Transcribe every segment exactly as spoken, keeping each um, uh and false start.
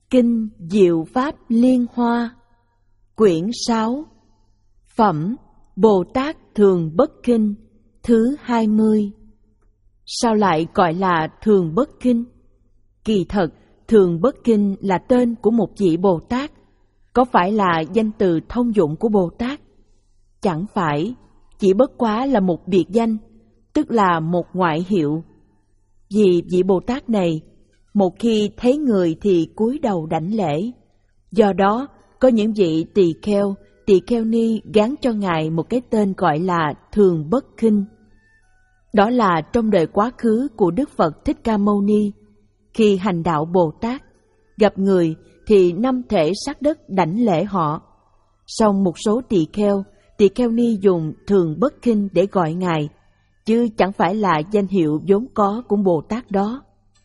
Kinh Diệu Pháp Liên Hoa, quyển sáu, phẩm Bồ Tát Thường Bất Kinh, thứ hai mươi. Sao lại gọi là Thường Bất Kinh? Kỳ thật, Thường Bất Kinh là tên của một vị Bồ Tát, có phải là danh từ thông dụng của Bồ Tát? Chẳng phải, chỉ bất quá là một biệt danh, tức là một ngoại hiệu. Vì vị Bồ Tát này, một khi thấy người thì cúi đầu đảnh lễ. Do đó, có những vị tỳ kheo, tỳ kheo ni gán cho Ngài một cái tên gọi là Thường Bất Kinh. Đó là trong đời quá khứ của Đức Phật Thích Ca Mâu Ni, khi hành đạo Bồ Tát, gặp người thì năm thể sát đất đảnh lễ họ. Song một số tỳ kheo, tỳ kheo ni dùng Thường Bất Kinh để gọi Ngài, chứ chẳng phải là danh hiệu vốn có của Bồ Tát đó.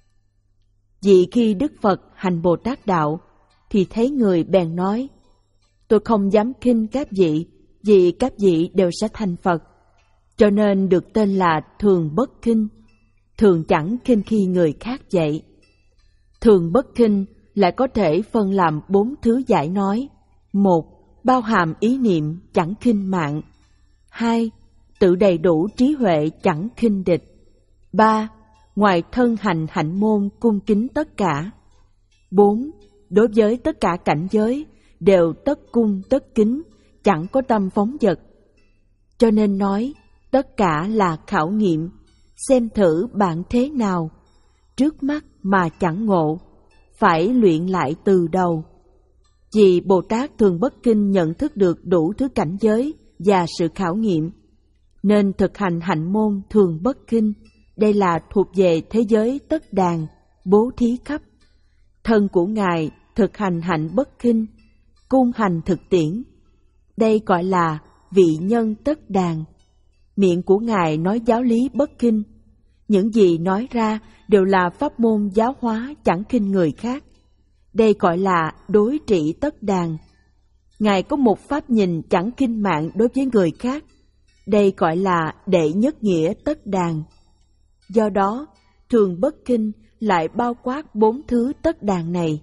Vì khi Đức Phật hành Bồ Tát đạo, thì thấy người bèn nói: tôi không dám khinh các vị, vì các vị đều sẽ thành Phật, cho nên được tên là Thường Bất Khinh, thường chẳng khinh khi người khác vậy. Thường Bất Khinh lại có thể phân làm bốn thứ giải nói: một, bao hàm ý niệm chẳng khinh mạng; hai, tự đầy đủ trí huệ chẳng khinh địch; ba, ngoài thân hành hạnh môn cung kính tất cả; bốn, đối với tất cả cảnh giới đều tất cung tất kính, chẳng có tâm phóng dật. Cho nên nói, tất cả là khảo nghiệm, xem thử bạn thế nào, trước mắt mà chẳng ngộ, phải luyện lại từ đầu. Vì Bồ Tát Thường Bất Kinh nhận thức được đủ thứ cảnh giới và sự khảo nghiệm, nên thực hành hạnh môn Thường Bất Kinh. Đây là thuộc về thế giới tất đàn, bố thí khắp. Thân của Ngài thực hành hạnh bất khinh, cung hành thực tiễn. Đây gọi là vị nhân tất đàn. Miệng của Ngài nói giáo lý bất khinh. Những gì nói ra đều là pháp môn giáo hóa chẳng khinh người khác. Đây gọi là đối trị tất đàn. Ngài có một pháp nhìn chẳng khinh mạng đối với người khác. Đây gọi là đệ nhất nghĩa tất đàn. Do đó, Thường Bất Kinh lại bao quát bốn thứ tất đàn này.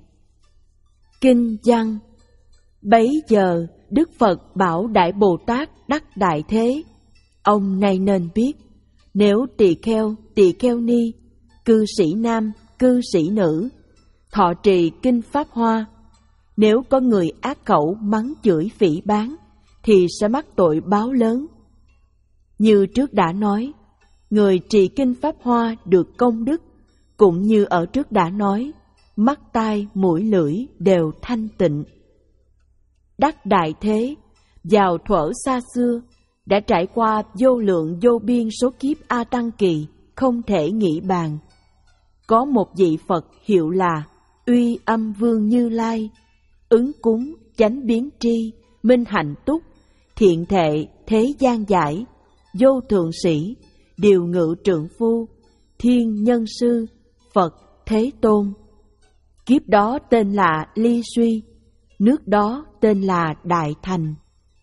Kinh văn: bấy giờ Đức Phật bảo Đại Bồ Tát đắc đại thế: ông này nên biết, nếu tỳ kheo, tỳ kheo ni, cư sĩ nam, cư sĩ nữ, thọ trì kinh Pháp Hoa, nếu có người ác khẩu mắng chửi phỉ báng, thì sẽ mắc tội báo lớn. Như trước đã nói, người trì kinh Pháp Hoa được công đức, cũng như ở trước đã nói, mắt tai mũi lưỡi đều thanh tịnh. Đắc đại thế, vào thuở xa xưa, đã trải qua vô lượng vô biên số kiếp A Tăng Kỳ, không thể nghĩ bàn. Có một vị Phật hiệu là Uy Âm Vương Như Lai, ứng cúng, chánh biến tri, minh hạnh túc, thiện thệ, thế gian giải, vô thượng sĩ, điều ngự trượng phu, thiên nhân sư, Phật Thế Tôn. Kiếp đó tên là Ly Suy, nước đó tên là Đại Thành.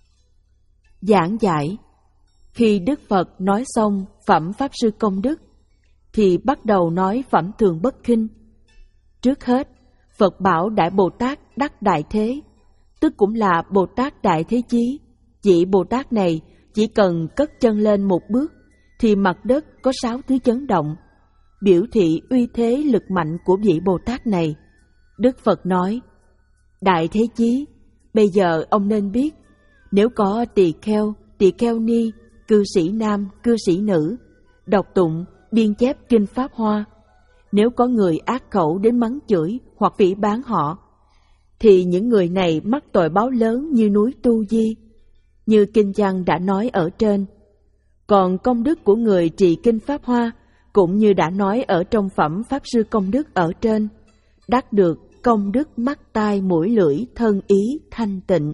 Giảng giải: khi Đức Phật nói xong phẩm Pháp Sư Công Đức, thì bắt đầu nói phẩm Thường Bất Khinh. Trước hết, Phật bảo Đại Bồ Tát đắc đại thế, tức cũng là Bồ Tát Đại Thế Chí. Vị Bồ Tát này chỉ cần cất chân lên một bước, thì mặt đất có sáu thứ chấn động, biểu thị uy thế lực mạnh của vị Bồ Tát này. Đức Phật nói: Đại Thế Chí, bây giờ ông nên biết, nếu có tỳ kheo, tỳ kheo ni, cư sĩ nam, cư sĩ nữ, đọc tụng, biên chép kinh Pháp Hoa, nếu có người ác khẩu đến mắng chửi hoặc phỉ báng họ, thì những người này mắc tội báo lớn như núi Tu Di, như kinh văn đã nói ở trên. Còn công đức của người trì kinh Pháp Hoa, cũng như đã nói ở trong phẩm Pháp Sư Công Đức ở trên, đắc được công đức mắt tai mũi lưỡi thân ý thanh tịnh.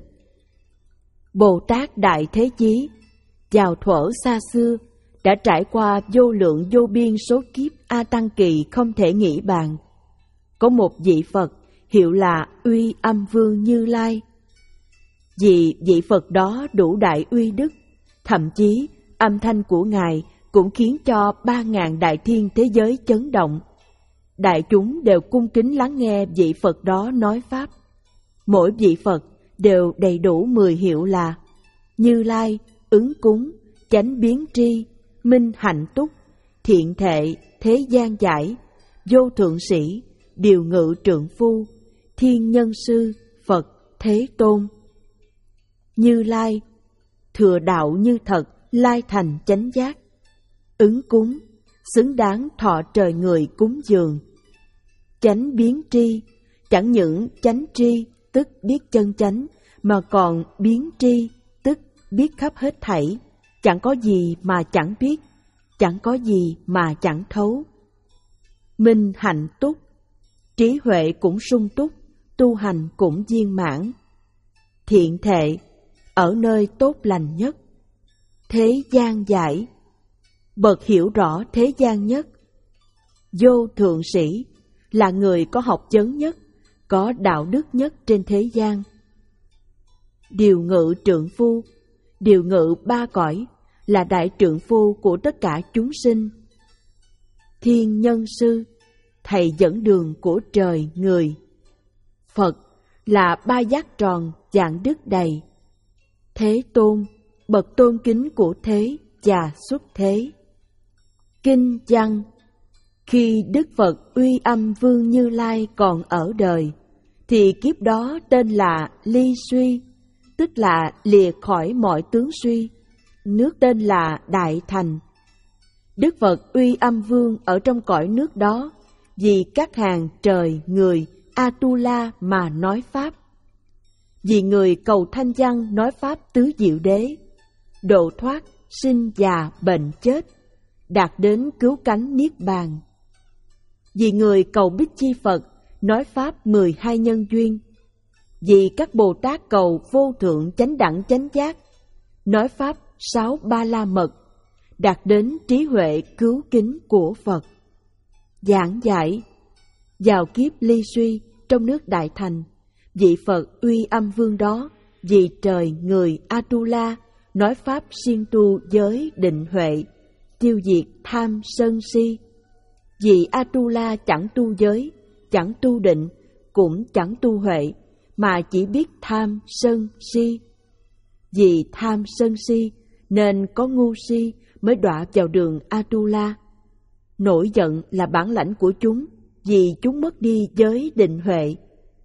Bồ Tát Đại Thế Chí vào thuở xa xưa đã trải qua vô lượng vô biên số kiếp A Tăng Kỳ không thể nghĩ bàn. Có một vị Phật hiệu là Uy Âm Vương Như Lai. Vì vị Phật đó đủ đại uy đức, thậm chí âm thanh của Ngài cũng khiến cho ba ngàn đại thiên thế giới chấn động. Đại chúng đều cung kính lắng nghe vị Phật đó nói Pháp. Mỗi vị Phật đều đầy đủ mười hiệu là Như Lai, Ứng Cúng, Chánh Biến Tri, Minh Hạnh Túc, Thiện Thệ, Thế Gian Giải, Vô Thượng Sĩ, Điều Ngự Trượng Phu, Thiên Nhân Sư, Phật, Thế Tôn. Như Lai, thừa đạo như thật, lai thành chánh giác. Ứng Cúng, xứng đáng thọ trời người cúng dường. Chánh Biến Tri, chẳng những chánh tri, tức biết chân chánh, mà còn biến tri, tức biết khắp hết thảy, chẳng có gì mà chẳng biết, chẳng có gì mà chẳng thấu. Minh Hạnh Túc, trí huệ cũng sung túc, tu hành cũng viên mãn. Thiện Thệ, ở nơi tốt lành nhất. Thế Gian Giải, bậc hiểu rõ thế gian nhất. Vô Thượng Sĩ, là người có học vấn nhất, có đạo đức nhất trên thế gian. Điều Ngự Trượng Phu, điều ngự ba cõi, là đại trượng phu của tất cả chúng sinh. Thiên Nhân Sư, thầy dẫn đường của trời người. Phật, là ba giác tròn dạng đức đầy. Thế Tôn, bậc tôn kính của thế và xuất thế. Kinh văn, khi Đức Phật Uy Âm Vương Như Lai còn ở đời, thì kiếp đó tên là Ly Suy, tức là lìa khỏi mọi tướng suy, nước tên là Đại Thành. Đức Phật Uy Âm Vương ở trong cõi nước đó, vì các hàng trời, người, Atula mà nói Pháp. Vì người cầu thanh văn nói Pháp tứ diệu đế, độ thoát, sinh già, bệnh chết, đạt đến cứu cánh Niết Bàn. Vì người cầu Bích Chi Phật nói Pháp mười hai nhân duyên. Vì các Bồ Tát cầu vô thượng chánh đẳng chánh giác, nói Pháp sáu ba la mật, đạt đến trí huệ cứu kính của Phật. Giảng giải, vào kiếp Ly Suy trong nước Đại Thành, vị Phật Uy Âm Vương đó vì trời người Atula nói Pháp siêng tu giới định huệ, tiêu diệt tham sân si. Vì Atula chẳng tu giới, chẳng tu định, cũng chẳng tu huệ, mà chỉ biết tham sân si. Vì tham sân si nên có ngu si mới đọa vào đường Atula. Nổi giận là bản lãnh của chúng, vì chúng mất đi giới định huệ.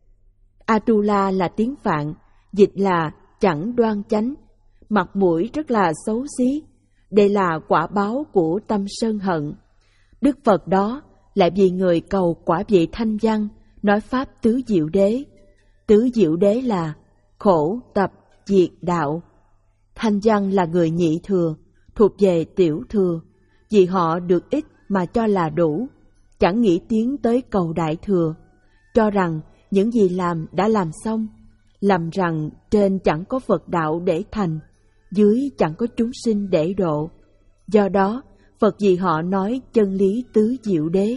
Atula là tiếng Phạn, dịch là chẳng đoan chánh, mặt mũi rất là xấu xí. Đây là quả báo của tâm sân hận. Đức Phật đó lại vì người cầu quả vị thanh văn nói Pháp tứ diệu đế. Tứ diệu đế là khổ, tập, diệt, đạo. Thanh văn là người nhị thừa, thuộc về tiểu thừa, vì họ được ít mà cho là đủ, chẳng nghĩ tiến tới cầu đại thừa, cho rằng những gì làm đã làm xong, làm rằng trên chẳng có Phật đạo để thành, dưới chẳng có chúng sinh để độ. Do đó, Phật vì họ nói chân lý tứ diệu đế.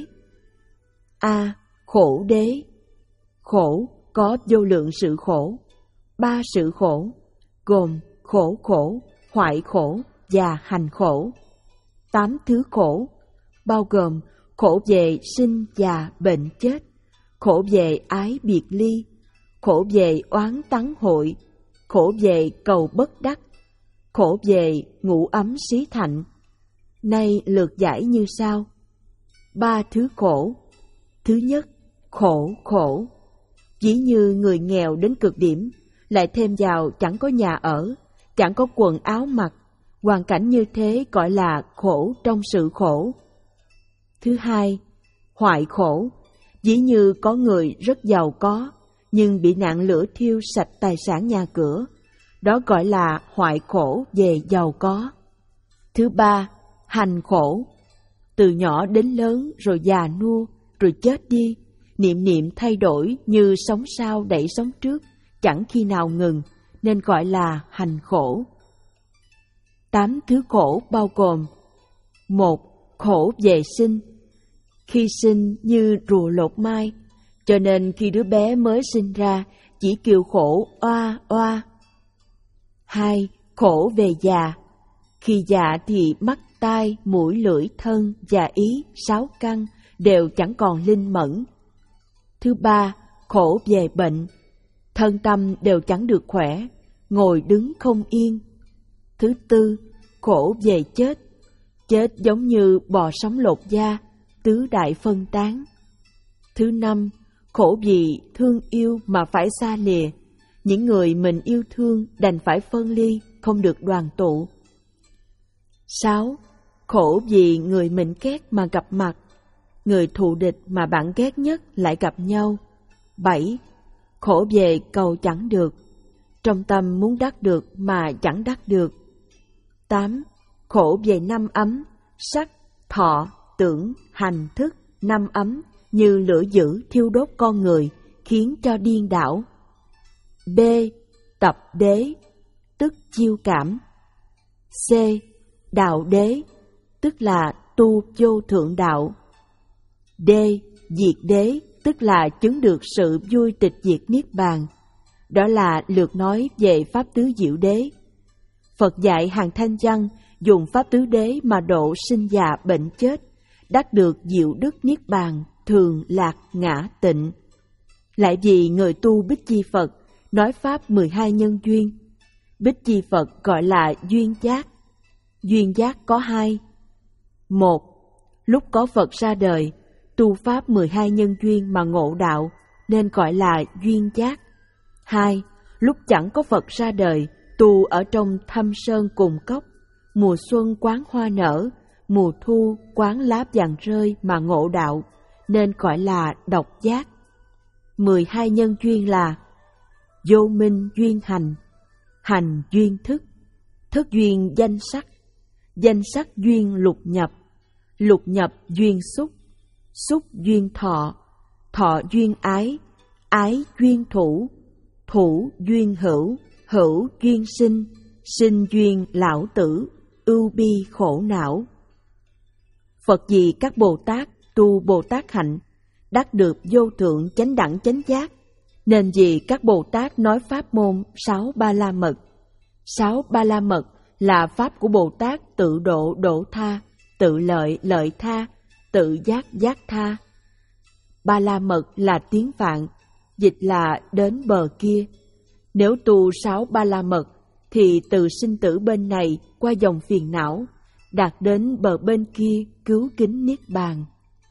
A. Khổ đế. Khổ có vô lượng sự khổ. Ba sự khổ, gồm khổ khổ, hoại khổ và hành khổ. Tám thứ khổ, bao gồm khổ về sinh già bệnh chết, khổ về ái biệt ly, khổ về oán tắng hội, khổ về cầu bất đắc, khổ về ngủ ấm xí thạnh. Nay lược giải như sau. Ba thứ khổ. Thứ nhất, khổ khổ. Ví như người nghèo đến cực điểm, lại thêm vào chẳng có nhà ở, chẳng có quần áo mặc, hoàn cảnh như thế gọi là khổ trong sự khổ. Thứ hai, hoại khổ. Ví như có người rất giàu có, nhưng bị nạn lửa thiêu sạch tài sản nhà cửa, đó gọi là hoại khổ về giàu có. Thứ ba, hành khổ. Từ nhỏ đến lớn rồi già nua, rồi chết đi, niệm niệm thay đổi như sóng sau đẩy sóng trước, chẳng khi nào ngừng, nên gọi là hành khổ. Tám thứ khổ bao gồm: một, khổ về sinh. Khi sinh như rùa lột mai, cho nên khi đứa bé mới sinh ra chỉ kêu khổ oa oa. Hai, khổ về già. Khi già thì mắt, tai, mũi, lưỡi, thân và ý, sáu căn đều chẳng còn linh mẫn. Thứ ba, khổ về bệnh, thân tâm đều chẳng được khỏe, ngồi đứng không yên. Thứ tư, khổ về chết, chết giống như bò sống lột da, tứ đại phân tán. Thứ năm, khổ vì thương yêu mà phải xa lìa, những người mình yêu thương đành phải phân ly, không được đoàn tụ. Sáu, khổ vì người mình ghét mà gặp mặt, người thù địch mà bạn ghét nhất lại gặp nhau. Bảy, khổ về cầu chẳng được, trong tâm muốn đắc được mà chẳng đắc được. Tám, khổ về năm ấm, sắc, thọ, tưởng, hành, thức, năm ấm như lửa dữ thiêu đốt con người, khiến cho điên đảo. B. Tập đế, tức chiêu cảm. C. Đạo đế, tức là tu vô thượng đạo. D. Diệt đế, tức là chứng được sự vui tịch diệt niết bàn. Đó là lược nói về pháp tứ diệu đế. Phật dạy hàng thanh văn dùng pháp tứ đế mà độ sinh già bệnh chết, đắc được diệu đức niết bàn, thường lạc ngã tịnh. Lại vì người tu Bích Chi Phật nói pháp mười hai nhân duyên. Bích Chi Phật gọi là duyên giác. Duyên giác có hai. Một, lúc có Phật ra đời, tu pháp mười hai nhân duyên mà ngộ đạo, nên gọi là duyên giác. Hai, lúc chẳng có Phật ra đời, tu ở trong thâm sơn cùng cốc, mùa xuân quán hoa nở, mùa thu quán lá vàng rơi mà ngộ đạo, nên gọi là độc giác. Mười hai nhân duyên là vô minh duyên hành, hành duyên thức, thức duyên danh sắc, danh sắc duyên lục nhập, lục nhập duyên xúc, xúc duyên thọ, thọ duyên ái, ái duyên thủ, thủ duyên hữu, hữu duyên sinh, sinh duyên lão tử, ưu bi khổ não. Phật vì các Bồ Tát tu Bồ Tát hạnh, đắc được vô thượng chánh đẳng chánh giác, nên vì các Bồ Tát nói pháp môn sáu ba la mật. Sáu ba la mật là pháp của Bồ Tát tự độ độ tha, tự lợi lợi tha, tự giác giác tha. Ba la mật là tiếng Phạn, dịch là đến bờ kia. Nếu tu sáu ba la mật thì từ sinh tử bên này qua dòng phiền não, đạt đến bờ bên kia cứu kính niết bàn.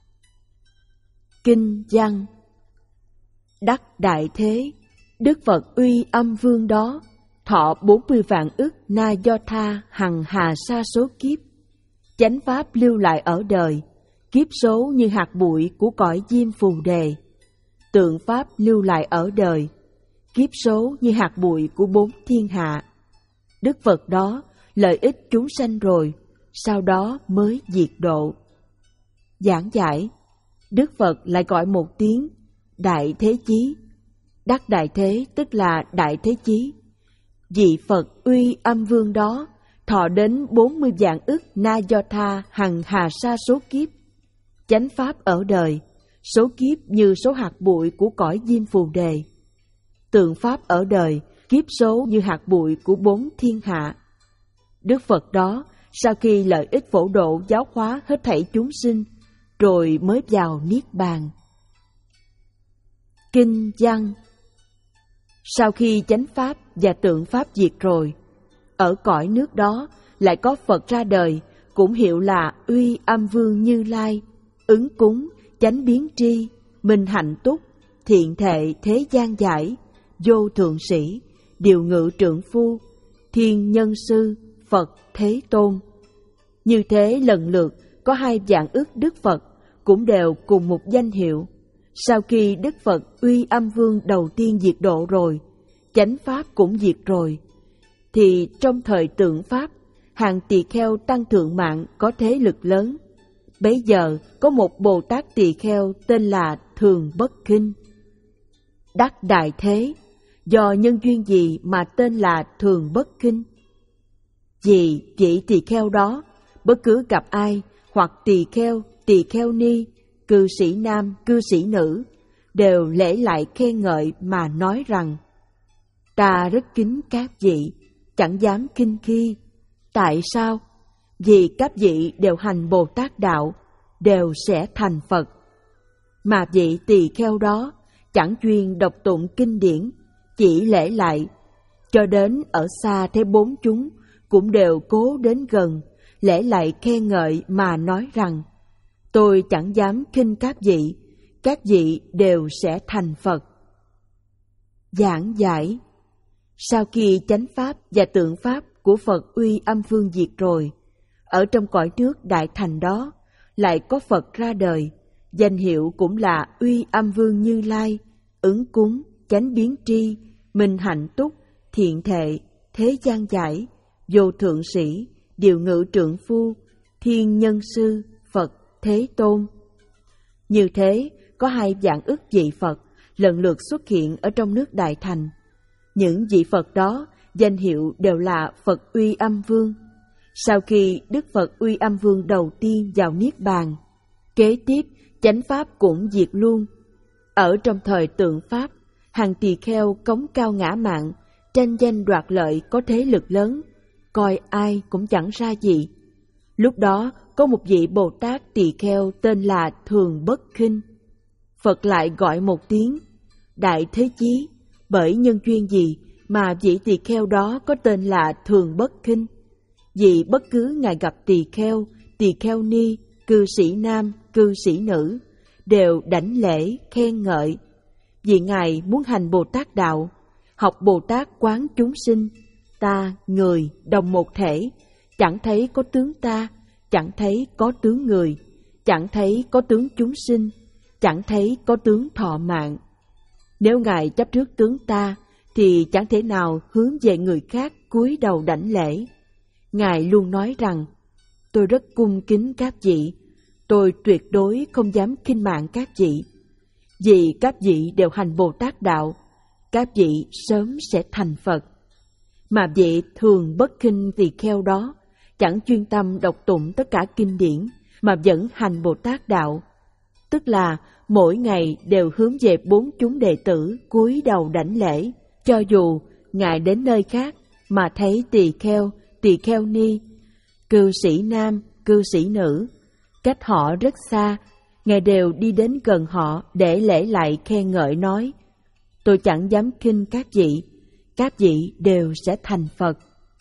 Kinh văn. Đắc đại thế, Đức Phật uy âm vương đó, thọ bốn mươi vạn ức na do tha hằng hà sa số kiếp. Chánh pháp lưu lại ở đời, kiếp số như hạt bụi của cõi diêm phù đề. Tượng pháp lưu lại ở đời, kiếp số như hạt bụi của bốn thiên hạ. Đức Phật đó lợi ích chúng sanh rồi, sau đó mới diệt độ. Giảng giải, Đức Phật lại gọi một tiếng đại thế chí. Đắc đại thế tức là đại thế chí. Vị Phật uy âm vương đó thọ đến bốn mươi vạn ức na do tha hằng hà sa số kiếp. Chánh pháp ở đời, số kiếp như số hạt bụi của cõi diêm phù đề. Tượng pháp ở đời, kiếp số như hạt bụi của bốn thiên hạ. Đức Phật đó sau khi lợi ích phổ độ giáo hóa hết thảy chúng sinh, rồi mới vào niết bàn. Kinh văn. Sau khi chánh pháp và tượng pháp diệt rồi, ở cõi nước đó lại có Phật ra đời, cũng hiệu là uy âm vương Như Lai, ứng cúng, chánh biến tri, minh hạnh túc, thiện thệ thế gian giải, vô thượng sĩ, điều ngự trượng phu, thiên nhân sư, Phật Thế Tôn. Như thế lần lượt có hai vạn ức Đức Phật, cũng đều cùng một danh hiệu. Sau khi Đức Phật uy âm vương đầu tiên diệt độ rồi, chánh pháp cũng diệt rồi, thì trong thời tượng pháp, hàng tỳ kheo tăng thượng mạng có thế lực lớn. Bấy giờ có một Bồ Tát tỳ kheo tên là Thường Bất Khinh. Đắc đại thế, do nhân duyên gì mà tên là Thường Bất Khinh? Vì vị tỳ kheo đó, bất cứ gặp ai, hoặc tỳ kheo, tỳ kheo ni, cư sĩ nam, cư sĩ nữ, đều lễ lại khen ngợi mà nói rằng: ta rất kính các vị, chẳng dám khinh khi. Tại sao? Vì các vị đều hành Bồ Tát đạo, đều sẽ thành Phật. Mà vị tỳ kheo đó chẳng chuyên đọc tụng kinh điển, chỉ lễ lại, cho đến ở xa thế bốn chúng cũng đều cố đến gần, lễ lại khen ngợi mà nói rằng: tôi chẳng dám khinh các vị, các vị đều sẽ thành Phật. Giảng giải: sau khi chánh pháp và tượng pháp của Phật Uy Âm Vương diệt rồi, ở trong cõi nước Đại Thành đó lại có Phật ra đời, danh hiệu cũng là Uy Âm Vương Như Lai, ứng cúng, chánh biến tri, minh hạnh túc, thiện thệ, thế gian giải, vô thượng sĩ, điều ngự trượng phu, thiên nhân sư, Phật Thế Tôn. Như thế, có hai vạn ức vị Phật lần lượt xuất hiện ở trong nước Đại Thành. Những vị Phật đó danh hiệu đều là Phật Uy Âm Vương. Sau khi Đức Phật Uy Âm Vương đầu tiên vào Niết Bàn, kế tiếp chánh pháp cũng diệt luôn. Ở trong thời tượng pháp, hàng tỳ kheo cống cao ngã mạn, tranh danh đoạt lợi, có thế lực lớn, coi ai cũng chẳng ra gì. Lúc đó có một vị Bồ Tát tỳ kheo tên là Thường Bất Khinh. Phật lại gọi một tiếng: Đại Thế Chí, bởi nhân duyên gì mà vị tỳ kheo đó có tên là Thường Bất Khinh? Vì bất cứ ngài gặp tỳ kheo, tỳ kheo ni, cư sĩ nam, cư sĩ nữ, đều đảnh lễ khen ngợi. Vì ngài muốn hành Bồ Tát đạo, học Bồ Tát quán chúng sinh, ta người đồng một thể, chẳng thấy có tướng ta, chẳng thấy có tướng người, chẳng thấy có tướng chúng sinh, chẳng thấy có tướng thọ mạng. Nếu ngài chấp trước tướng ta, thì chẳng thể nào hướng về người khác cúi đầu đảnh lễ. Ngài luôn nói rằng: tôi rất cung kính các vị, tôi tuyệt đối không dám khinh mạng các vị. Vì các vị đều hành Bồ Tát đạo, các vị sớm sẽ thành Phật. Mà vị Thường Bất Khinh tỳ kheo đó chẳng chuyên tâm đọc tụng tất cả kinh điển, mà vẫn hành Bồ Tát đạo, tức là mỗi ngày đều hướng về bốn chúng đệ tử cúi đầu đảnh lễ. Cho dù ngài đến nơi khác mà thấy tỳ kheo, tỳ kheo ni, cư sĩ nam, cư sĩ nữ, cách họ rất xa, ngài đều đi đến gần họ để lễ lại khen ngợi, nói: tôi chẳng dám khinh các vị, các vị đều sẽ thành Phật.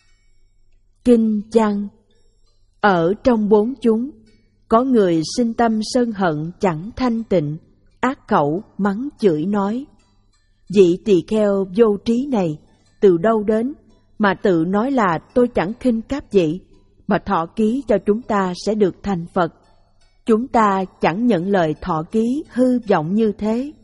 Kinh văn: ở trong bốn chúng, có người sinh tâm sân hận chẳng thanh tịnh, ác khẩu mắng chửi nói: vị tỳ kheo vô trí này từ đâu đến mà tự nói là tôi chẳng khinh các vị, mà thọ ký cho chúng ta sẽ được thành Phật. Chúng ta chẳng nhận lời thọ ký hư vọng như thế.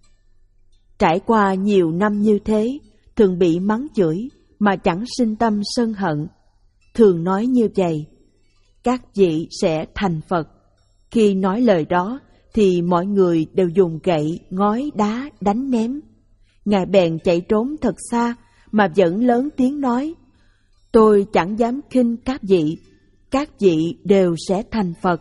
Trải qua nhiều năm như thế, thường bị mắng chửi mà chẳng sinh tâm sân hận, thường nói như vậy: các vị sẽ thành Phật. Khi nói lời đó thì mọi người đều dùng gậy, ngói, đá đánh ném. Ngài bèn chạy trốn thật xa mà vẫn lớn tiếng nói: tôi chẳng dám khinh các vị, các vị đều sẽ thành Phật.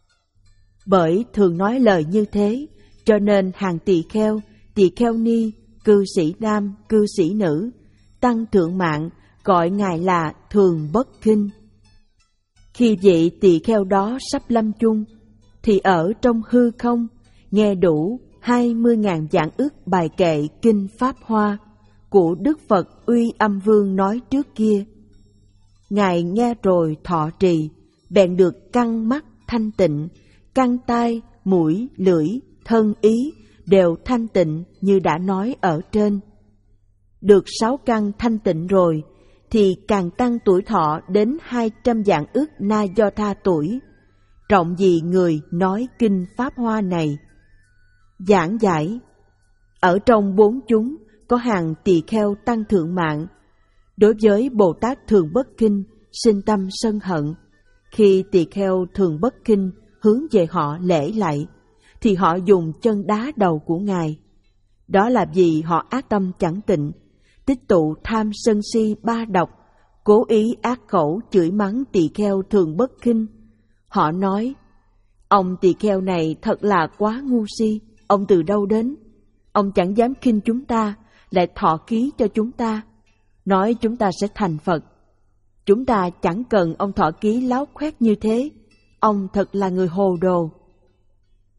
Bởi thường nói lời như thế, cho nên hàng tỳ kheo, tỳ kheo ni, cư sĩ nam, cư sĩ nữ, tăng thượng mạng gọi ngài là Thường Bất Khinh. Khi vị tỳ kheo đó sắp lâm chung, thì ở trong hư không nghe đủ hai mươi ngàn vạn ức bài kệ kinh Pháp Hoa của Đức Phật Uy Âm Vương nói trước kia. Ngài nghe rồi thọ trì, bèn được căn mắt thanh tịnh, căn tai, mũi, lưỡi, thân ý đều thanh tịnh như đã nói ở trên. Được sáu căn thanh tịnh rồi, thì càng tăng tuổi thọ đến hai trăm vạn ức na do tha tuổi. Trọng gì người nói kinh Pháp Hoa này. Giảng giải: ở trong bốn chúng có hàng tỳ kheo tăng thượng mạng. Đối với Bồ Tát Thường Bất Khinh sinh tâm sân hận, khi tỳ kheo Thường Bất Khinh hướng về họ lễ lại, thì họ dùng chân đá đầu của ngài. Đó là vì họ ác tâm chẳng tịnh, tích tụ tham sân si ba độc, cố ý ác khẩu chửi mắng tỳ kheo Thường Bất Khinh. Họ nói: ông tỳ kheo này thật là quá ngu si, ông từ đâu đến? Ông chẳng dám khinh chúng ta, lại thọ ký cho chúng ta, nói chúng ta sẽ thành Phật. Chúng ta chẳng cần ông thọ ký láo khoét như thế, ông thật là người hồ đồ.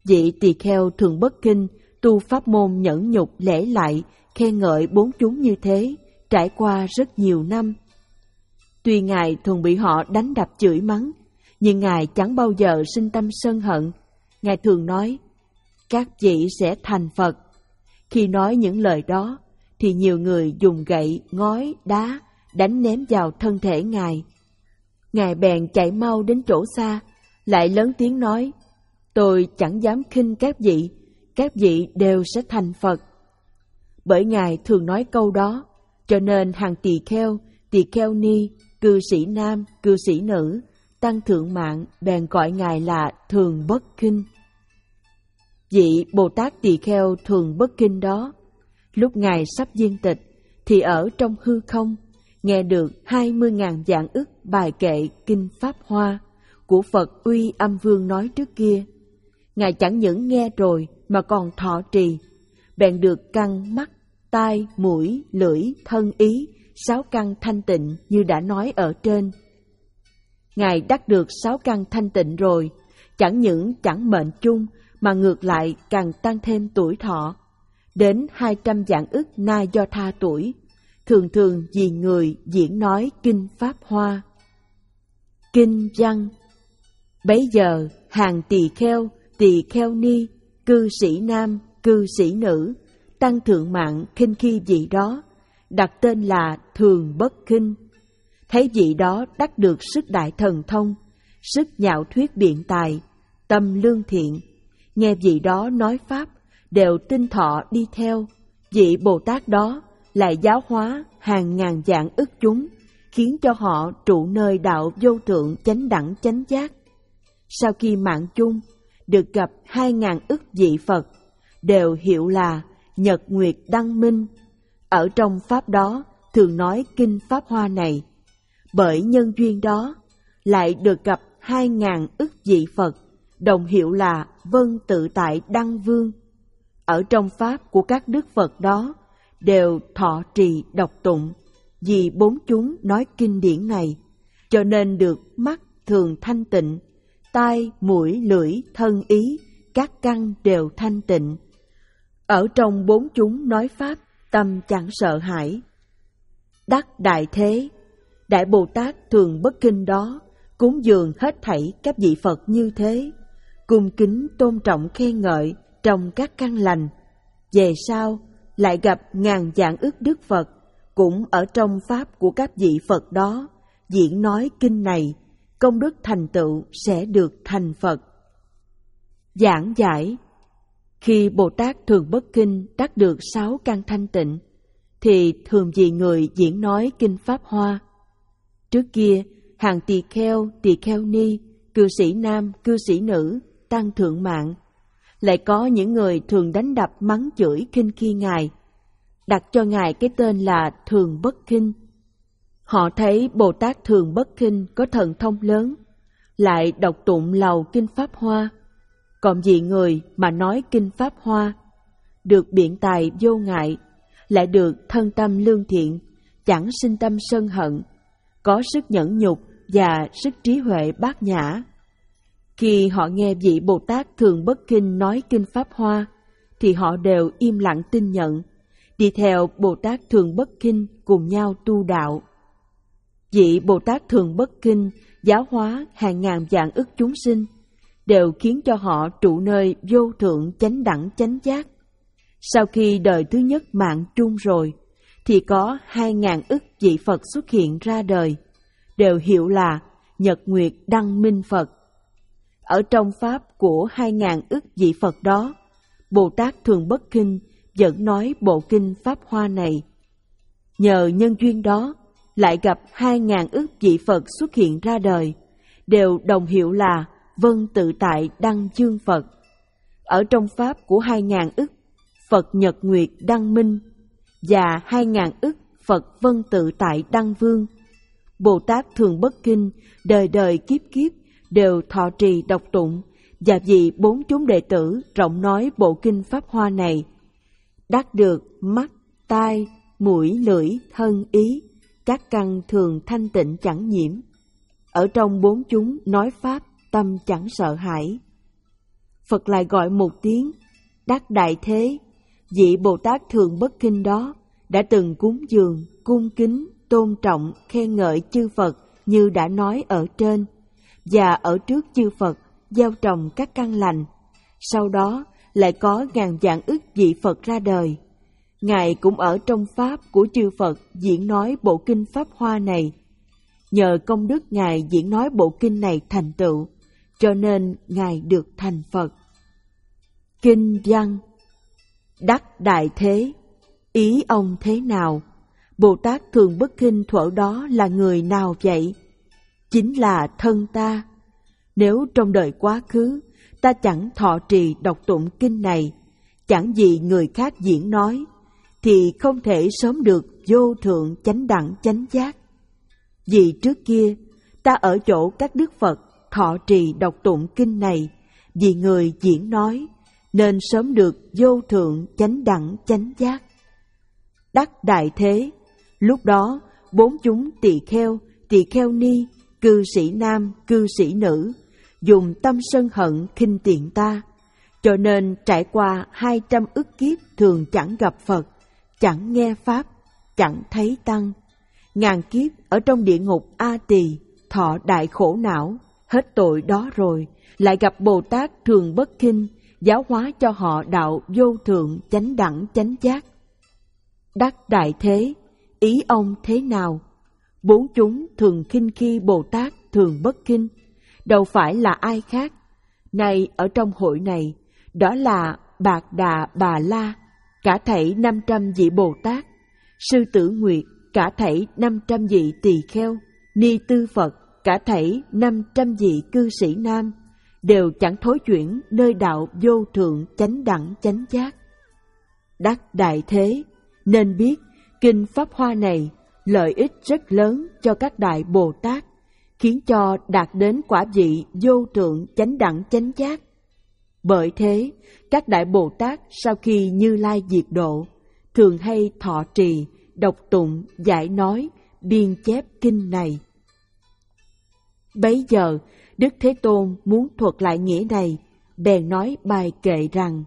Vị tỳ kheo thường bất kinh, tu pháp môn nhẫn nhục lễ lại, khen ngợi bốn chúng như thế, trải qua rất nhiều năm. Tuy Ngài thường bị họ đánh đập chửi mắng, nhưng Ngài chẳng bao giờ sinh tâm sân hận. Ngài thường nói, các vị sẽ thành Phật. Khi nói những lời đó, thì nhiều người dùng gậy, ngói, đá, đánh ném vào thân thể Ngài. Ngài bèn chạy mau đến chỗ xa, lại lớn tiếng nói, tôi chẳng dám khinh các vị, các vị đều sẽ thành Phật. Bởi Ngài thường nói câu đó, cho nên hàng tỳ kheo, tỳ kheo ni, cư sĩ nam, cư sĩ nữ, tăng thượng mạng bèn gọi Ngài là thường bất khinh. Vị Bồ Tát tỳ kheo thường bất kinh đó, lúc Ngài sắp viên tịch, thì ở trong hư không, nghe được hai mươi ngàn vạn ức bài kệ kinh Pháp Hoa của Phật Uy Âm Vương nói trước kia. Ngài chẳng những nghe rồi mà còn thọ trì, bèn được căn mắt, tai, mũi, lưỡi, thân ý, sáu căn thanh tịnh như đã nói ở trên. Ngài đắc được sáu căn thanh tịnh rồi, chẳng những chẳng mệnh chung mà ngược lại càng tăng thêm tuổi thọ, đến hai trăm vạn ức na do tha tuổi, thường thường vì người diễn nói kinh Pháp Hoa. Kinh văn. Bấy giờ hàng tỳ kheo, tỳ kheo ni, cư sĩ nam, cư sĩ nữ, tăng thượng mạng khinh khi vị đó, đặt tên là thường bất khinh. Thấy vị đó đắc được sức đại thần thông, sức nhạo thuyết biện tài, tâm lương thiện, nghe vị đó nói pháp, đều tinh thọ đi theo. Vị Bồ Tát đó lại giáo hóa hàng ngàn vạn ức chúng, khiến cho họ trụ nơi đạo vô thượng chánh đẳng chánh giác. Sau khi mạng chung, được gặp hai ngàn ức vị Phật, đều hiệu là Nhật Nguyệt Đăng Minh. Ở trong pháp đó thường nói kinh Pháp Hoa này. Bởi nhân duyên đó, lại được gặp hai ngàn ức vị Phật, đồng hiệu là Vân Tự Tại Đăng Vương. Ở trong pháp của các đức Phật đó, đều thọ trì đọc tụng, vì bốn chúng nói kinh điển này, cho nên được mắt thường thanh tịnh, tai, mũi, lưỡi, thân ý, các căn đều thanh tịnh. Ở trong bốn chúng nói pháp, tâm chẳng sợ hãi. Đắc đại thế, Đại Bồ Tát thường bất kinh đó, cúng dường hết thảy các vị Phật như thế, cung kính tôn trọng khen ngợi trong các căn lành. Về sau, lại gặp ngàn vạn ức đức Phật, cũng ở trong pháp của các vị Phật đó, diễn nói kinh này, công đức thành tựu sẽ được thành Phật. Giảng giải. Khi Bồ Tát thường bất kinh đắc được sáu căn thanh tịnh, thì thường vì người diễn nói kinh Pháp Hoa. Trước kia, hàng tỳ kheo, tỳ kheo ni, cư sĩ nam, cư sĩ nữ, tăng thượng mạng, lại có những người thường đánh đập mắng chửi khinh khi Ngài, đặt cho Ngài cái tên là thường bất khinh. Họ thấy Bồ Tát thường bất khinh có thần thông lớn, lại đọc tụng lầu kinh Pháp Hoa, còn vì người mà nói kinh Pháp Hoa, được biện tài vô ngại, lại được thân tâm lương thiện, chẳng sinh tâm sân hận, có sức nhẫn nhục và sức trí huệ bát nhã. Khi họ nghe vị Bồ Tát thường bất khinh nói kinh Pháp Hoa, thì họ đều im lặng tin nhận, đi theo Bồ Tát thường bất khinh cùng nhau tu đạo. Vị Bồ Tát thường bất khinh giáo hóa hàng ngàn vạn ức chúng sinh, đều khiến cho họ trụ nơi vô thượng chánh đẳng chánh giác. Sau khi đời thứ nhất mạng chung rồi, thì có hai ngàn ức vị Phật xuất hiện ra đời, đều hiệu là Nhật Nguyệt Đăng Minh Phật. Ở trong pháp của hai ngàn ức vị Phật đó, Bồ Tát thường bất khinh vẫn nói bộ kinh Pháp Hoa này. Nhờ nhân duyên đó, lại gặp hai ngàn ức vị Phật xuất hiện ra đời, đều đồng hiệu là Vân Tự Tại Đăng Dương Phật. Ở trong pháp của hai ngàn ức Phật Nhật Nguyệt Đăng Minh và hai ngàn ức Phật Vân Tự Tại Đăng Vương, Bồ Tát thường bất kinh đời đời kiếp kiếp đều thọ trì đọc tụng, và vì bốn chúng đệ tử rộng nói bộ kinh Pháp Hoa này, đắc được mắt, tai, mũi, lưỡi, thân, ý, các căn thường thanh tịnh chẳng nhiễm. Ở trong bốn chúng nói pháp, tâm chẳng sợ hãi. Phật lại gọi một tiếng, đắc đại thế. Vị Bồ Tát Thường Bất Kinh đó đã từng cúng dường, cung kính, tôn trọng, khen ngợi chư Phật như đã nói ở trên, và ở trước chư Phật gieo trồng các căn lành. Sau đó lại có ngàn vạn ức vị Phật ra đời. Ngài cũng ở trong Pháp của chư Phật diễn nói bộ kinh Pháp Hoa này. Nhờ công đức Ngài diễn nói bộ kinh này thành tựu, cho nên Ngài được thành Phật. Kinh văn: đắc đại thế, ý ông thế nào? Bồ Tát Thường Bất Kinh thuở đó là người nào vậy? Chính là thân ta. Nếu trong đời quá khứ ta chẳng thọ trì đọc tụng kinh này, chẳng vì người khác diễn nói, thì không thể sớm được vô thượng chánh đẳng chánh giác. Vì trước kia ta ở chỗ các đức Phật thọ trì đọc tụng kinh này, vì người diễn nói, nên sớm được vô thượng chánh đẳng chánh giác. Đắc đại thế, lúc đó bốn chúng tỳ kheo, tỳ kheo ni, cư sĩ nam, cư sĩ nữ, dùng tâm sân hận khinh tiện ta, cho nên trải qua hai trăm ức kiếp thường chẳng gặp Phật, chẳng nghe Pháp, chẳng thấy Tăng. Ngàn kiếp ở trong địa ngục A Tỳ, thọ đại khổ não, hết tội đó rồi, lại gặp Bồ Tát Thường Bất Kinh, giáo hóa cho họ đạo vô thượng chánh đẳng chánh giác. Đắc đại thế, ý ông thế nào? Bốn chúng thường khinh khi Bồ Tát Thường Bất Kinh, đâu phải là ai khác. Nay ở trong hội này, đó là Bạc Đà Bà La, cả thảy năm trăm vị Bồ Tát, Sư Tử Nguyệt, cả thảy năm trăm vị tỳ kheo, Ni Tư Phật, cả thảy năm trăm vị cư sĩ nam, đều chẳng thối chuyển nơi đạo vô thượng chánh đẳng chánh giác. Đắc đại thế, nên biết kinh Pháp Hoa này lợi ích rất lớn cho các đại Bồ Tát, khiến cho đạt đến quả vị vô thượng chánh đẳng chánh giác. Bởi thế, các đại Bồ Tát sau khi Như Lai diệt độ, thường hay thọ trì, đọc tụng, giải nói, biên chép kinh này. Bấy giờ, Đức Thế Tôn muốn thuật lại nghĩa này, bèn nói bài kệ rằng: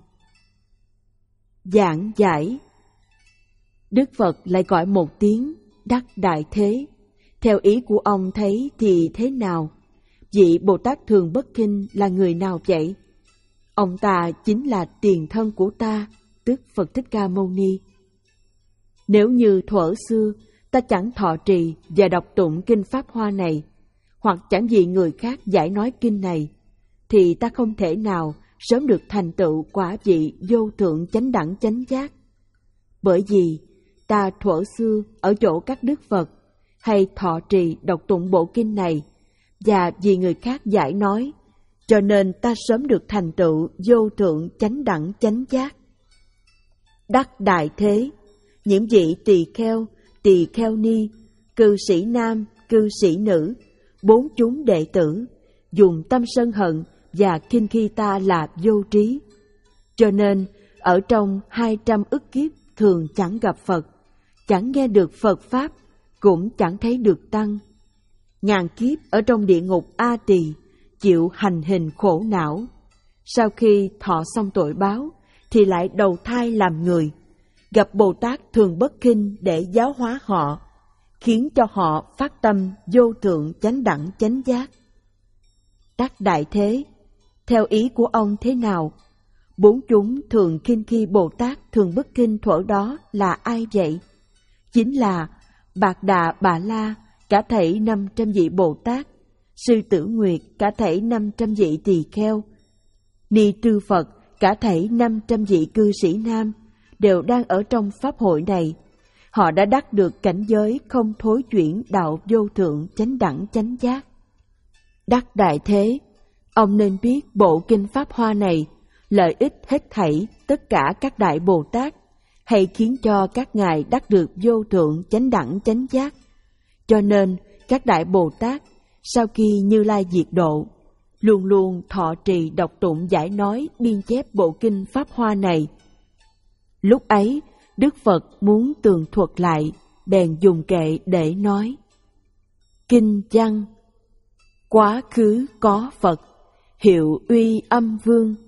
giảng giải. Đức Phật lại gọi một tiếng đắc đại thế. Theo ý của ông thấy thì thế nào? Vị Bồ Tát Thường Bất Kinh là người nào vậy? Ông ta chính là tiền thân của ta, tức Phật Thích Ca Mâu Ni. Nếu như thuở xưa ta chẳng thọ trì và đọc tụng kinh Pháp Hoa này, hoặc chẳng vì người khác giải nói kinh này, thì ta không thể nào sớm được thành tựu quả vị vô thượng chánh đẳng chánh giác. Bởi vì ta thuở xưa ở chỗ các đức Phật hay thọ trì đọc tụng bộ kinh này, và vì người khác giải nói, cho nên ta sớm được thành tựu vô thượng chánh đẳng chánh giác. Đắc đại thế, những vị tỳ kheo, tỳ kheo ni, cư sĩ nam, cư sĩ nữ, bốn chúng đệ tử, dùng tâm sân hận và khinh khi ta là vô trí. Cho nên, ở trong hai trăm ức kiếp thường chẳng gặp Phật, chẳng nghe được Phật Pháp, cũng chẳng thấy được Tăng. Ngàn kiếp ở trong địa ngục A Tỳ, chịu hành hình khổ não. Sau khi thọ xong tội báo, thì lại đầu thai làm người, gặp Bồ Tát Thường Bất Kinh để giáo hóa họ, khiến cho họ phát tâm vô thượng chánh đẳng chánh giác. Đắc đại thế, theo ý của ông thế nào? Bốn chúng thường khinh khi Bồ Tát Thường Bất Kinh thuở đó là ai vậy? Chính là Bạc Đà Bà La, cả thảy năm trăm vị Bồ Tát, Sư Tử Nguyệt, cả thảy năm trăm vị tỳ kheo, Ni Tư Phật, cả thảy năm trăm vị cư sĩ nam, đều đang ở trong pháp hội này. Họ đã đắc được cảnh giới không thối chuyển đạo vô thượng chánh đẳng chánh giác. Đắc đại thế, ông nên biết bộ kinh Pháp Hoa này lợi ích hết thảy tất cả các đại Bồ Tát, hay khiến cho các ngài đắc được vô thượng chánh đẳng chánh giác. Cho nên các đại Bồ Tát sau khi Như Lai diệt độ, luôn luôn thọ trì đọc tụng giải nói biên chép bộ kinh Pháp Hoa này. Lúc ấy Đức Phật muốn tường thuật lại, bèn dùng kệ để nói: Kinh văn: quá khứ có Phật, hiệu uy âm vương,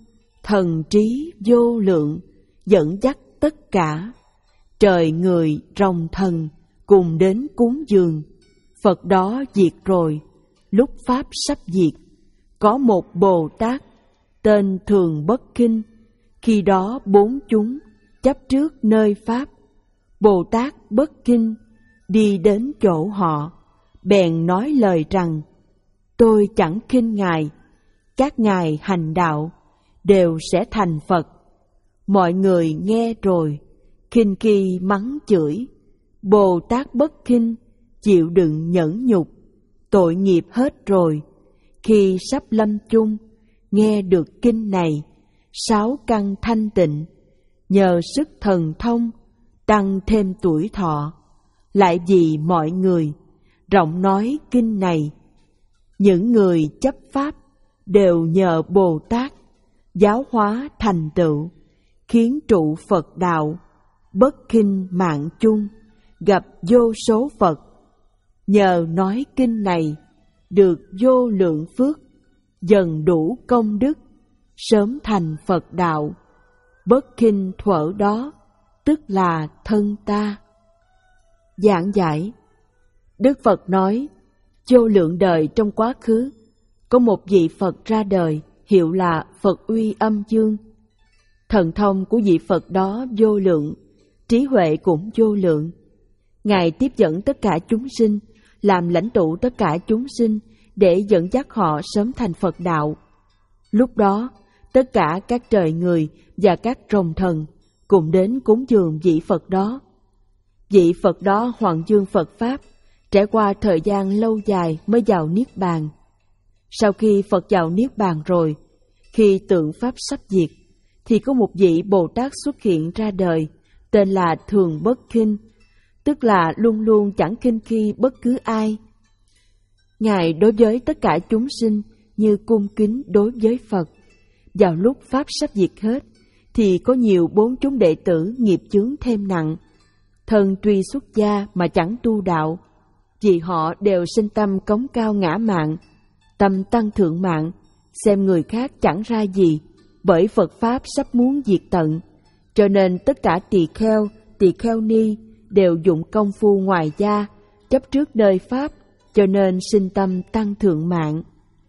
thần trí vô lượng dẫn dắt tất cả, trời người rồng thần cùng đến cúng dường. Phật đó diệt rồi, lúc Pháp sắp diệt, có một Bồ Tát tên Thường Bất Khinh. Khi đó bốn chúng chấp trước nơi Pháp. Bồ Tát Bất Khinh đi đến chỗ họ, bèn nói lời rằng: tôi chẳng khinh ngài, các ngài hành đạo đều sẽ thành Phật. Mọi người nghe rồi, khinh khi mắng chửi. Bồ Tát Bất Khinh chịu đựng nhẫn nhục, tội nghiệp hết rồi. Khi sắp lâm chung, nghe được kinh này, sáu căn thanh tịnh, nhờ sức thần thông tăng thêm tuổi thọ. Lại vì mọi người rộng nói kinh này, những người chấp pháp đều nhờ Bồ Tát giáo hóa thành tựu, khiến trụ Phật đạo. Bất khinh mạng chung, gặp vô số Phật. Nhờ nói kinh này, được vô lượng phước, dần đủ công đức, sớm thành Phật đạo. Bất khinh thuở đó, tức là thân ta. Giảng giải. Đức Phật nói, vô lượng đời trong quá khứ, có một vị Phật ra đời, hiệu là Phật Uy Âm Dương. Thần thông của vị Phật đó vô lượng, trí huệ cũng vô lượng. Ngài tiếp dẫn tất cả chúng sinh, làm lãnh tụ tất cả chúng sinh, để dẫn dắt họ sớm thành Phật đạo. Lúc đó, tất cả các trời người và các rồng thần cùng đến cúng dường vị Phật đó. Vị Phật đó hoằng dương Phật Pháp, trải qua thời gian lâu dài mới vào Niết Bàn. Sau khi Phật vào Niết Bàn rồi, khi tượng Pháp sắp diệt, thì có một vị Bồ Tát xuất hiện ra đời, tên là Thường Bất Khinh, tức là luôn luôn chẳng khinh khi bất cứ ai. Ngài đối với tất cả chúng sinh như cung kính đối với Phật. Vào lúc Pháp sắp diệt hết, thì có nhiều bốn chúng đệ tử nghiệp chướng thêm nặng, thân tuy xuất gia mà chẳng tu đạo, vì họ đều sinh tâm cống cao ngã mạn, tâm tăng thượng mạng, xem người khác chẳng ra gì, bởi Phật Pháp sắp muốn diệt tận, cho nên tất cả tỳ kheo, tỳ kheo ni đều dụng công phu ngoài gia, chấp trước nơi Pháp, cho nên sinh tâm tăng thượng mạng.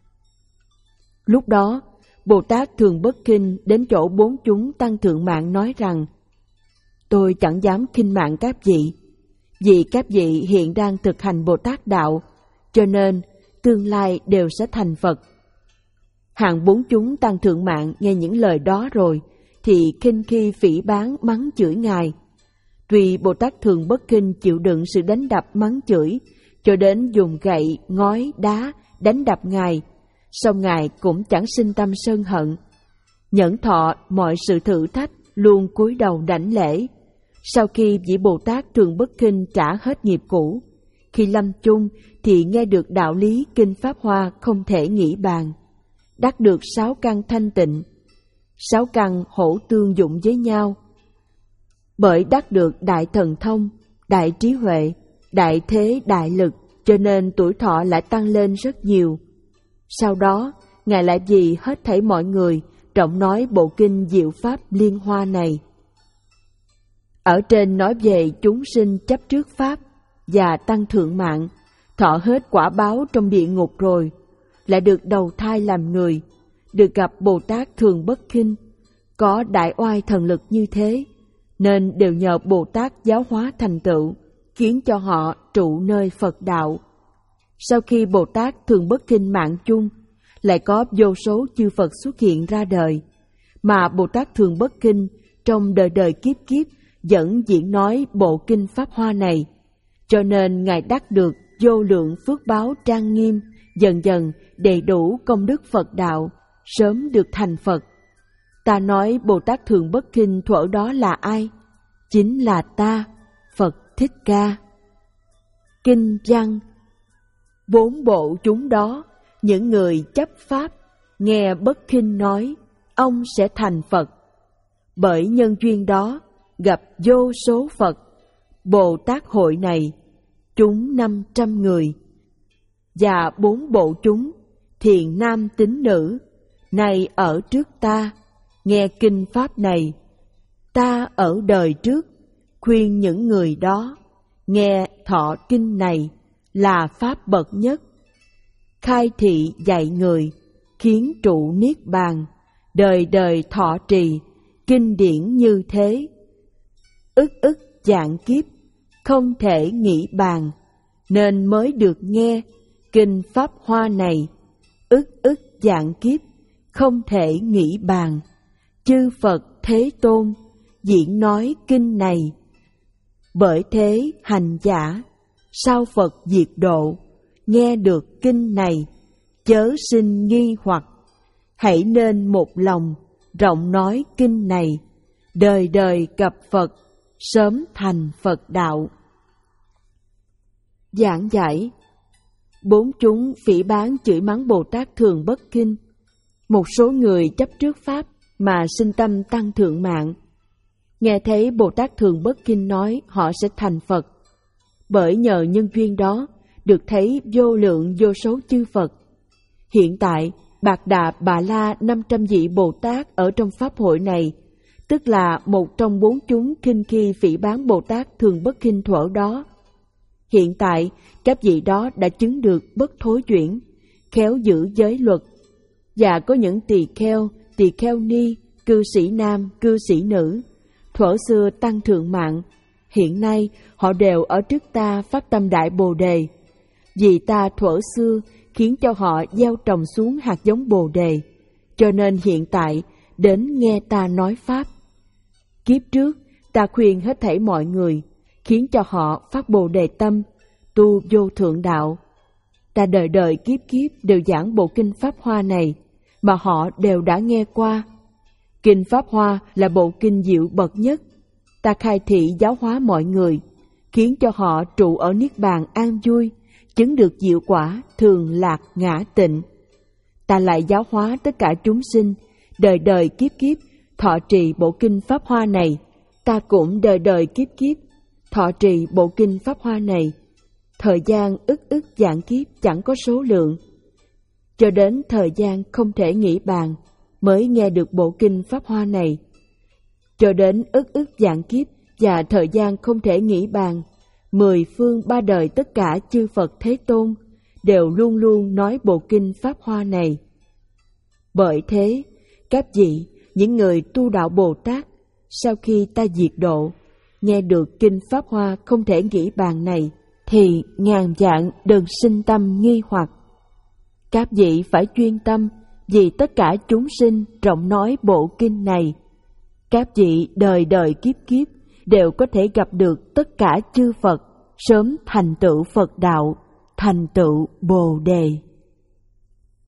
Lúc đó, Bồ Tát Thường Bất Khinh đến chỗ bốn chúng tăng thượng mạng nói rằng: tôi chẳng dám khinh mạng các vị, vì các vị hiện đang thực hành Bồ Tát đạo, cho nên tương lai đều sẽ thành Phật. Hạng bốn chúng tăng thượng mạng nghe những lời đó rồi, thì khinh khi phỉ báng mắng chửi Ngài. Tuy Bồ Tát Thường Bất Khinh chịu đựng sự đánh đập mắng chửi, cho đến dùng gậy, ngói, đá đánh đập Ngài, song Ngài cũng chẳng sinh tâm sân hận. Nhẫn thọ mọi sự thử thách, luôn cúi đầu đảnh lễ. Sau khi vị Bồ Tát Thường Bất Khinh trả hết nghiệp cũ, khi lâm chung thì nghe được đạo lý kinh Pháp Hoa không thể nghĩ bàn, đắc được sáu căn thanh tịnh. Sáu căn hỗ tương dụng với nhau, bởi đắc được đại thần thông, đại trí huệ, đại thế đại lực, cho nên tuổi thọ lại tăng lên rất nhiều. Sau đó, Ngài lại vì hết thảy mọi người trọng nói bộ kinh Diệu Pháp Liên Hoa này. Ở trên nói về chúng sinh chấp trước Pháp và tăng thượng mạng, thọ hết quả báo trong địa ngục rồi, lại được đầu thai làm người, được gặp Bồ Tát Thường Bất Khinh, có đại oai thần lực như thế, nên đều nhờ Bồ Tát giáo hóa thành tựu, khiến cho họ trụ nơi Phật đạo. Sau khi Bồ Tát Thường Bất Khinh mạng chung, lại có vô số chư Phật xuất hiện ra đời, mà Bồ Tát Thường Bất Khinh trong đời đời kiếp kiếp vẫn diễn nói bộ kinh Pháp Hoa này, cho nên Ngài đắc được vô lượng phước báo trang nghiêm, dần dần đầy đủ công đức Phật đạo, sớm được thành Phật. Ta nói Bồ Tát Thường Bất Khinh thuở đó là ai? Chính là ta, Phật Thích Ca. Kinh văn: bốn bộ chúng đó, những người chấp Pháp, nghe Bất Khinh nói, ông sẽ thành Phật. Bởi nhân duyên đó, gặp vô số Phật, Bồ Tát hội này, chúng năm trăm người, và bốn bộ chúng, thiện nam tín nữ, nay ở trước ta, nghe kinh pháp này. Ta ở đời trước khuyên những người đó nghe thọ kinh này là pháp bậc nhất, khai thị dạy người, khiến trụ niết bàn, đời đời thọ trì, kinh điển như thế. Ức ức vạn kiếp, không thể nghĩ bàn, nên mới được nghe kinh Pháp Hoa này. Ức ức vạn kiếp, không thể nghĩ bàn, chư Phật Thế Tôn diễn nói kinh này. Bởi thế hành giả, sau Phật diệt độ, nghe được kinh này, chớ sinh nghi hoặc, hãy nên một lòng, rộng nói kinh này, đời đời gặp Phật, sớm thành Phật đạo. Giảng giải. Bốn chúng phỉ báng chửi mắng Bồ Tát Thường Bất Kinh. Một số người chấp trước Pháp mà sinh tâm tăng thượng mạng. Nghe thấy Bồ Tát Thường Bất Kinh nói họ sẽ thành Phật. Bởi nhờ nhân duyên đó, được thấy vô lượng vô số chư Phật. Hiện tại, Bạc Đà Bà La năm trăm vị Bồ Tát ở trong Pháp hội này, tức là một trong bốn chúng khinh khi phỉ báng Bồ Tát Thường Bất Kinh thuở đó. Hiện tại, các vị đó đã chứng được bất thối chuyển, khéo giữ giới luật, và có những tỳ kheo, tỳ kheo ni, cư sĩ nam, cư sĩ nữ, thuở xưa tăng thượng mạng, hiện nay họ đều ở trước ta phát tâm đại Bồ Đề. Vì ta thuở xưa khiến cho họ gieo trồng xuống hạt giống Bồ Đề, cho nên hiện tại đến nghe ta nói Pháp. Kiếp trước, ta khuyên hết thảy mọi người, khiến cho họ phát Bồ Đề tâm, tu vô thượng đạo. Ta đời đời kiếp kiếp đều giảng bộ kinh Pháp Hoa này, mà họ đều đã nghe qua. Kinh Pháp Hoa là bộ kinh diệu bậc nhất. Ta khai thị giáo hóa mọi người, khiến cho họ trụ ở niết bàn an vui, chứng được diệu quả thường lạc ngã tịnh. Ta lại giáo hóa tất cả chúng sinh, đời đời kiếp kiếp thọ trì bộ kinh Pháp Hoa này. Ta cũng đời đời kiếp kiếp thọ trì bộ kinh Pháp Hoa này. Thời gian ức ức vạn kiếp chẳng có số lượng, cho đến thời gian không thể nghĩ bàn mới nghe được bộ kinh Pháp Hoa này. Cho đến ức ức vạn kiếp và thời gian không thể nghĩ bàn, mười phương ba đời tất cả chư Phật Thế Tôn đều luôn luôn nói bộ kinh Pháp Hoa này. Bởi thế, các vị, những người tu đạo Bồ Tát, sau khi ta diệt độ, nghe được kinh Pháp Hoa không thể nghĩ bàn này, thì ngàn vạn đừng sinh tâm nghi hoặc. Các vị phải chuyên tâm, vì tất cả chúng sinh rộng nói bộ kinh này. Các vị đời đời kiếp kiếp đều có thể gặp được tất cả chư Phật, sớm thành tựu Phật đạo, thành tựu Bồ Đề.